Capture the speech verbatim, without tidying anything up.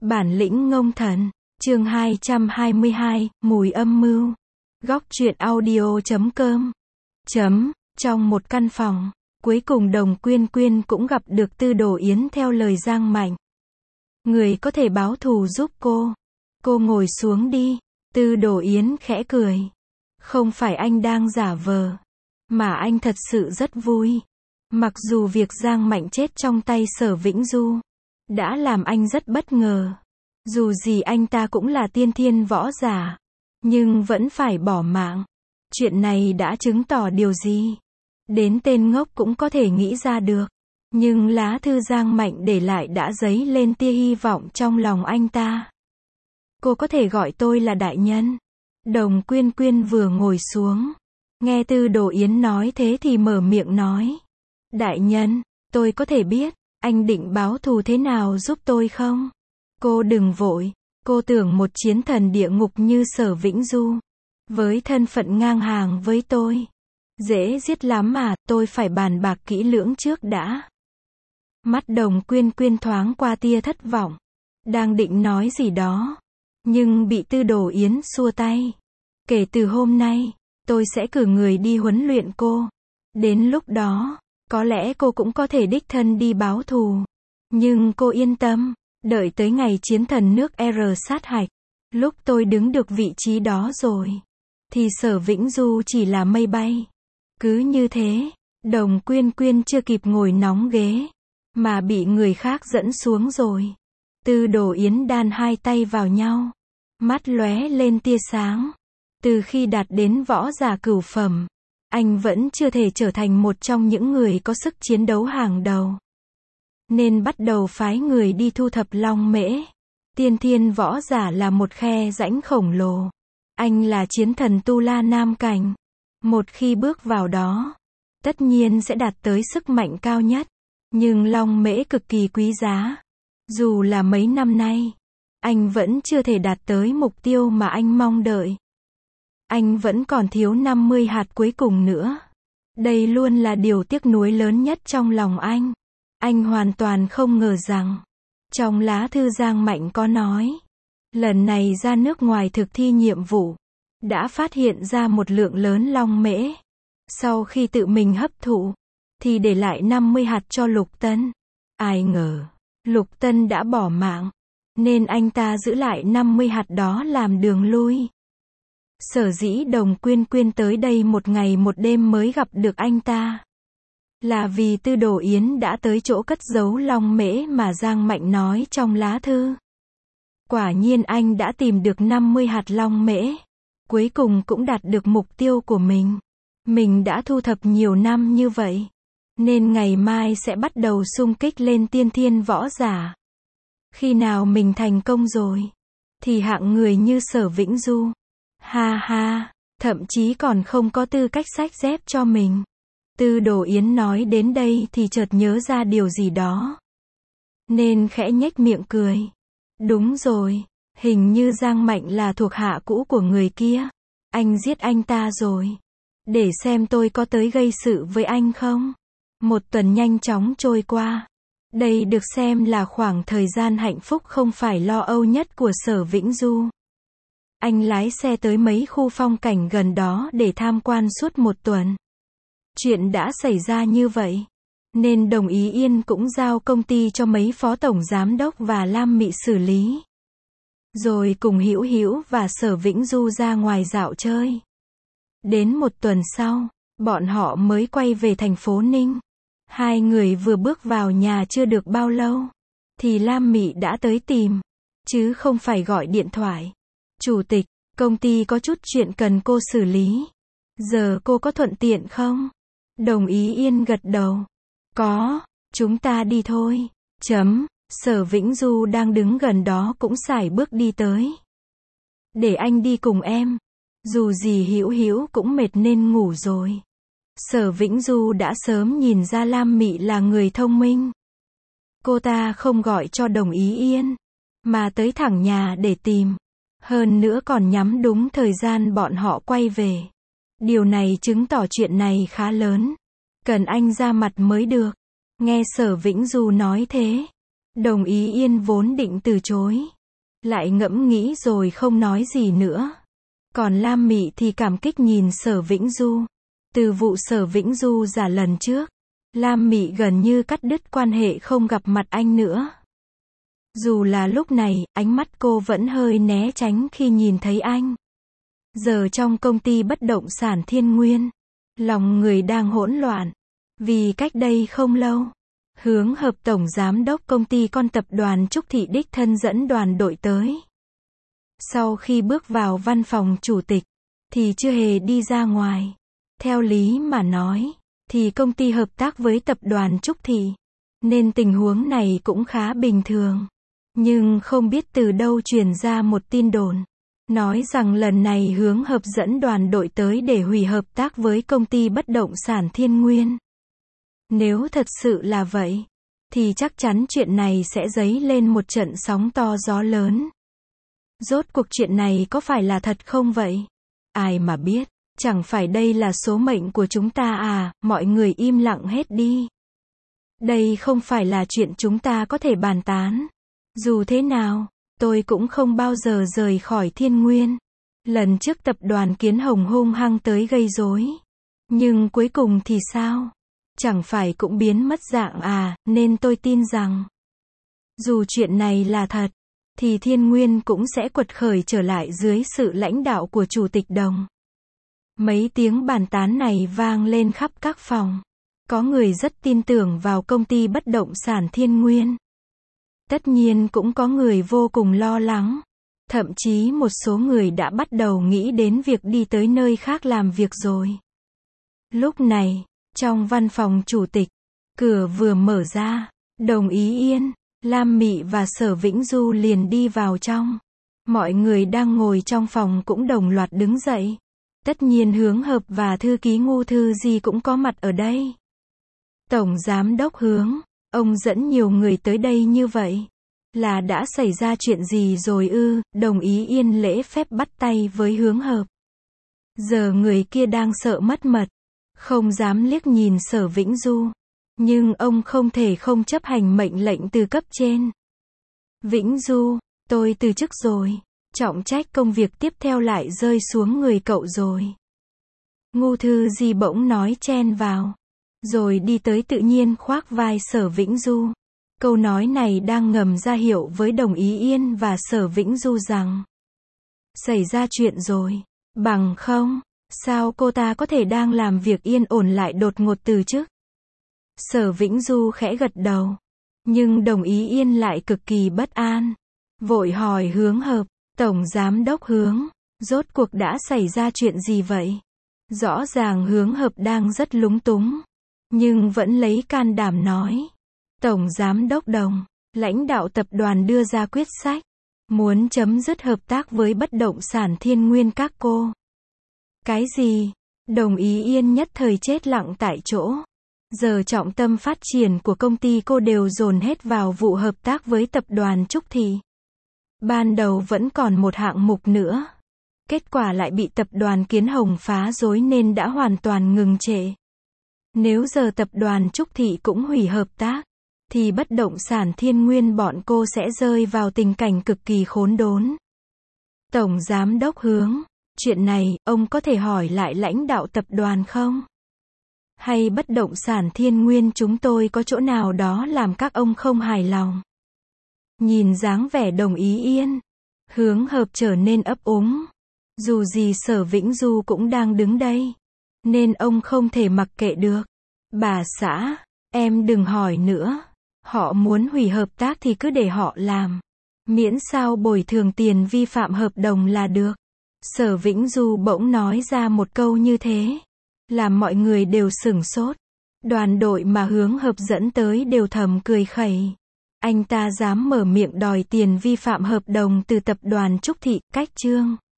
Bản lĩnh ngông thần, chương hai trăm hai mươi hai, mùi âm mưu. Góc truyện audio chấm com. Chấm, trong một căn phòng, cuối cùng Đồng Quyên Quyên cũng gặp được Tư Đồ Yến theo lời Giang Mạnh. Người có thể báo thù giúp cô. Cô ngồi xuống đi. Tư Đồ Yến khẽ cười. Không phải anh đang giả vờ, mà anh thật sự rất vui. Mặc dù việc Giang Mạnh chết trong tay Sở Vĩnh Du đã làm anh rất bất ngờ. Dù gì anh ta cũng là tiên thiên võ giả, nhưng vẫn phải bỏ mạng. Chuyện này đã chứng tỏ điều gì? Đến tên ngốc cũng có thể nghĩ ra được. Nhưng lá thư Giang Mạnh để lại đã dấy lên tia hy vọng trong lòng anh ta. Cô có thể gọi tôi là đại nhân. Đồng Quyên Quyên vừa ngồi xuống, nghe Tư Đồ Yến nói thế thì mở miệng nói. Đại nhân, tôi có thể biết, anh định báo thù thế nào giúp tôi không? Cô đừng vội, cô tưởng một chiến thần địa ngục như Sở Vĩnh Du, với thân phận ngang hàng với tôi, dễ giết lắm mà, tôi phải bàn bạc kỹ lưỡng trước đã. Mắt Đồng Quyên Quyên thoáng qua tia thất vọng, đang định nói gì đó, nhưng bị Tư Đồ Yến xua tay. Kể từ hôm nay, tôi sẽ cử người đi huấn luyện cô. Đến lúc đó, có lẽ cô cũng có thể đích thân đi báo thù. Nhưng cô yên tâm, đợi tới ngày chiến thần nước R sát hạch, lúc tôi đứng được vị trí đó rồi, thì Sở Vĩnh Du chỉ là mây bay. Cứ như thế, Đồng Quyên Quyên chưa kịp ngồi nóng ghế, mà bị người khác dẫn xuống rồi. Tư Đồ Yến đan hai tay vào nhau, mắt lóe lên tia sáng. Từ khi đạt đến võ giả cửu phẩm, anh vẫn chưa thể trở thành một trong những người có sức chiến đấu hàng đầu. Nên bắt đầu phái người đi thu thập long mễ. Tiên thiên võ giả là một khe rãnh khổng lồ. Anh là chiến thần Tu La Nam Cảnh. Một khi bước vào đó, tất nhiên sẽ đạt tới sức mạnh cao nhất. Nhưng long mễ cực kỳ quý giá. Dù là mấy năm nay, anh vẫn chưa thể đạt tới mục tiêu mà anh mong đợi. Anh vẫn còn thiếu năm mươi hạt cuối cùng nữa. Đây luôn là điều tiếc nuối lớn nhất trong lòng anh. Anh hoàn toàn không ngờ rằng, trong lá thư Giang Mạnh có nói, lần này ra nước ngoài thực thi nhiệm vụ, đã phát hiện ra một lượng lớn long mễ. Sau khi tự mình hấp thụ, thì để lại năm mươi hạt cho Lục Tân. Ai ngờ, Lục Tân đã bỏ mạng, nên anh ta giữ lại năm mươi hạt đó làm đường lui. Sở dĩ Đồng Quyên Quyên tới đây một ngày một đêm mới gặp được anh ta, là vì Tư Đồ Yến đã tới chỗ cất giấu long mễ mà Giang Mạnh nói trong lá thư. Quả nhiên anh đã tìm được năm mươi hạt long mễ. Cuối cùng cũng đạt được mục tiêu của mình. Mình đã thu thập nhiều năm như vậy, nên ngày mai sẽ bắt đầu xung kích lên tiên thiên võ giả. Khi nào mình thành công rồi, thì hạng người như Sở Vĩnh Du, ha ha, thậm chí còn không có tư cách xách dép cho mình. Tư Đồ Yến nói đến đây thì chợt nhớ ra điều gì đó, nên khẽ nhếch miệng cười. Đúng rồi, hình như Giang Mạnh là thuộc hạ cũ của người kia. Anh giết anh ta rồi. Để xem tôi có tới gây sự với anh không? Một tuần nhanh chóng trôi qua. Đây được xem là khoảng thời gian hạnh phúc không phải lo âu nhất của Sở Vĩnh Du. Anh lái xe tới mấy khu phong cảnh gần đó để tham quan suốt một tuần. Chuyện đã xảy ra như vậy, nên Đồng Ý Yên cũng giao công ty cho mấy phó tổng giám đốc và Lam Mị xử lý. Rồi cùng Hữu Hữu và Sở Vĩnh Du ra ngoài dạo chơi. Đến một tuần sau, bọn họ mới quay về thành phố Ninh. Hai người vừa bước vào nhà chưa được bao lâu, thì Lam Mị đã tới tìm, chứ không phải gọi điện thoại. Chủ tịch, công ty có chút chuyện cần cô xử lý. Giờ cô có thuận tiện không? Đồng Ý Yên gật đầu. Có, chúng ta đi thôi. Chấm, Sở Vĩnh Du đang đứng gần đó cũng sải bước đi tới. Để anh đi cùng em. Dù gì Hữu Hữu cũng mệt nên ngủ rồi. Sở Vĩnh Du đã sớm nhìn ra Lam Mị là người thông minh. Cô ta không gọi cho Đồng Ý Yên, mà tới thẳng nhà để tìm. Hơn nữa còn nhắm đúng thời gian bọn họ quay về. Điều này chứng tỏ chuyện này khá lớn. Cần anh ra mặt mới được. Nghe Sở Vĩnh Du nói thế, Đồng Ý Yên vốn định từ chối, lại ngẫm nghĩ rồi không nói gì nữa. Còn Lam Mị thì cảm kích nhìn Sở Vĩnh Du. Từ vụ Sở Vĩnh Du giả lần trước, Lam Mị gần như cắt đứt quan hệ không gặp mặt anh nữa. Dù là lúc này, ánh mắt cô vẫn hơi né tránh khi nhìn thấy anh. Giờ trong công ty bất động sản Thiên Nguyên, lòng người đang hỗn loạn. Vì cách đây không lâu, Hướng Hợp tổng giám đốc công ty con tập đoàn Trúc Thị đích thân dẫn đoàn đội tới. Sau khi bước vào văn phòng chủ tịch, thì chưa hề đi ra ngoài. Theo lý mà nói, thì công ty hợp tác với tập đoàn Trúc Thị, nên tình huống này cũng khá bình thường. Nhưng không biết từ đâu truyền ra một tin đồn, nói rằng lần này Hướng Hợp dẫn đoàn đội tới để hủy hợp tác với công ty bất động sản Thiên Nguyên. Nếu thật sự là vậy, thì chắc chắn chuyện này sẽ dấy lên một trận sóng to gió lớn. Rốt cuộc chuyện này có phải là thật không vậy? Ai mà biết, chẳng phải đây là số mệnh của chúng ta à, mọi người im lặng hết đi. Đây không phải là chuyện chúng ta có thể bàn tán. Dù thế nào, tôi cũng không bao giờ rời khỏi Thiên Nguyên. Lần trước tập đoàn Kiến Hồng hung hăng tới gây rối. Nhưng cuối cùng thì sao? Chẳng phải cũng biến mất dạng à, nên tôi tin rằng, dù chuyện này là thật, thì Thiên Nguyên cũng sẽ quật khởi trở lại dưới sự lãnh đạo của Chủ tịch Đồng. Mấy tiếng bàn tán này vang lên khắp các phòng. Có người rất tin tưởng vào công ty bất động sản Thiên Nguyên. Tất nhiên cũng có người vô cùng lo lắng. Thậm chí một số người đã bắt đầu nghĩ đến việc đi tới nơi khác làm việc rồi. Lúc này, trong văn phòng chủ tịch, cửa vừa mở ra, Đồng Ý Yên, Lam Mị và Sở Vĩnh Du liền đi vào trong. Mọi người đang ngồi trong phòng cũng đồng loạt đứng dậy. Tất nhiên Hướng Hợp và thư ký Ngô Thư Di cũng có mặt ở đây. Tổng giám đốc Hướng, ông dẫn nhiều người tới đây như vậy, là đã xảy ra chuyện gì rồi ư? Đồng Ý Yên lễ phép bắt tay với Hướng Hợp. Giờ người kia đang sợ mất mật, không dám liếc nhìn Sở Vĩnh Du. Nhưng ông không thể không chấp hành mệnh lệnh từ cấp trên. Vĩnh Du, tôi từ chức rồi. Trọng trách công việc tiếp theo lại rơi xuống người cậu rồi. Ngô Thư Di bỗng nói chen vào. Rồi đi tới tự nhiên khoác vai Sở Vĩnh Du. Câu nói này đang ngầm ra hiệu với Đồng Ý Yên và Sở Vĩnh Du rằng xảy ra chuyện rồi. Bằng không, sao cô ta có thể đang làm việc yên ổn lại đột ngột từ chức? Sở Vĩnh Du khẽ gật đầu. Nhưng Đồng Ý Yên lại cực kỳ bất an. Vội hỏi Hướng Hợp, Tổng giám đốc Hướng, rốt cuộc đã xảy ra chuyện gì vậy? Rõ ràng Hướng Hợp đang rất lúng túng, nhưng vẫn lấy can đảm nói. Tổng giám đốc Đồng, lãnh đạo tập đoàn đưa ra quyết sách, muốn chấm dứt hợp tác với bất động sản Thiên Nguyên các cô. Cái gì? Đồng Ý Yên nhất thời chết lặng tại chỗ. Giờ trọng tâm phát triển của công ty cô đều dồn hết vào vụ hợp tác với tập đoàn Trúc Thị. Ban đầu vẫn còn một hạng mục nữa. Kết quả lại bị tập đoàn Kiến Hồng phá rối nên đã hoàn toàn ngừng trệ. Nếu giờ tập đoàn Trúc Thị cũng hủy hợp tác, thì bất động sản Thiên Nguyên bọn cô sẽ rơi vào tình cảnh cực kỳ khốn đốn. Tổng giám đốc Hướng, chuyện này, ông có thể hỏi lại lãnh đạo tập đoàn không? Hay bất động sản Thiên Nguyên chúng tôi có chỗ nào đó làm các ông không hài lòng? Nhìn dáng vẻ Đồng Ý Yên, Hướng Hợp trở nên ấp úng. Dù gì Sở Vĩnh Du cũng đang đứng đây, nên ông không thể mặc kệ được. Bà xã, em đừng hỏi nữa. Họ muốn hủy hợp tác thì cứ để họ làm. Miễn sao bồi thường tiền vi phạm hợp đồng là được. Sở Vĩnh Du bỗng nói ra một câu như thế, làm mọi người đều sửng sốt. Đoàn đội mà Hướng Hợp dẫn tới đều thầm cười khẩy. Anh ta dám mở miệng đòi tiền vi phạm hợp đồng từ tập đoàn Trúc Thị, cách chương.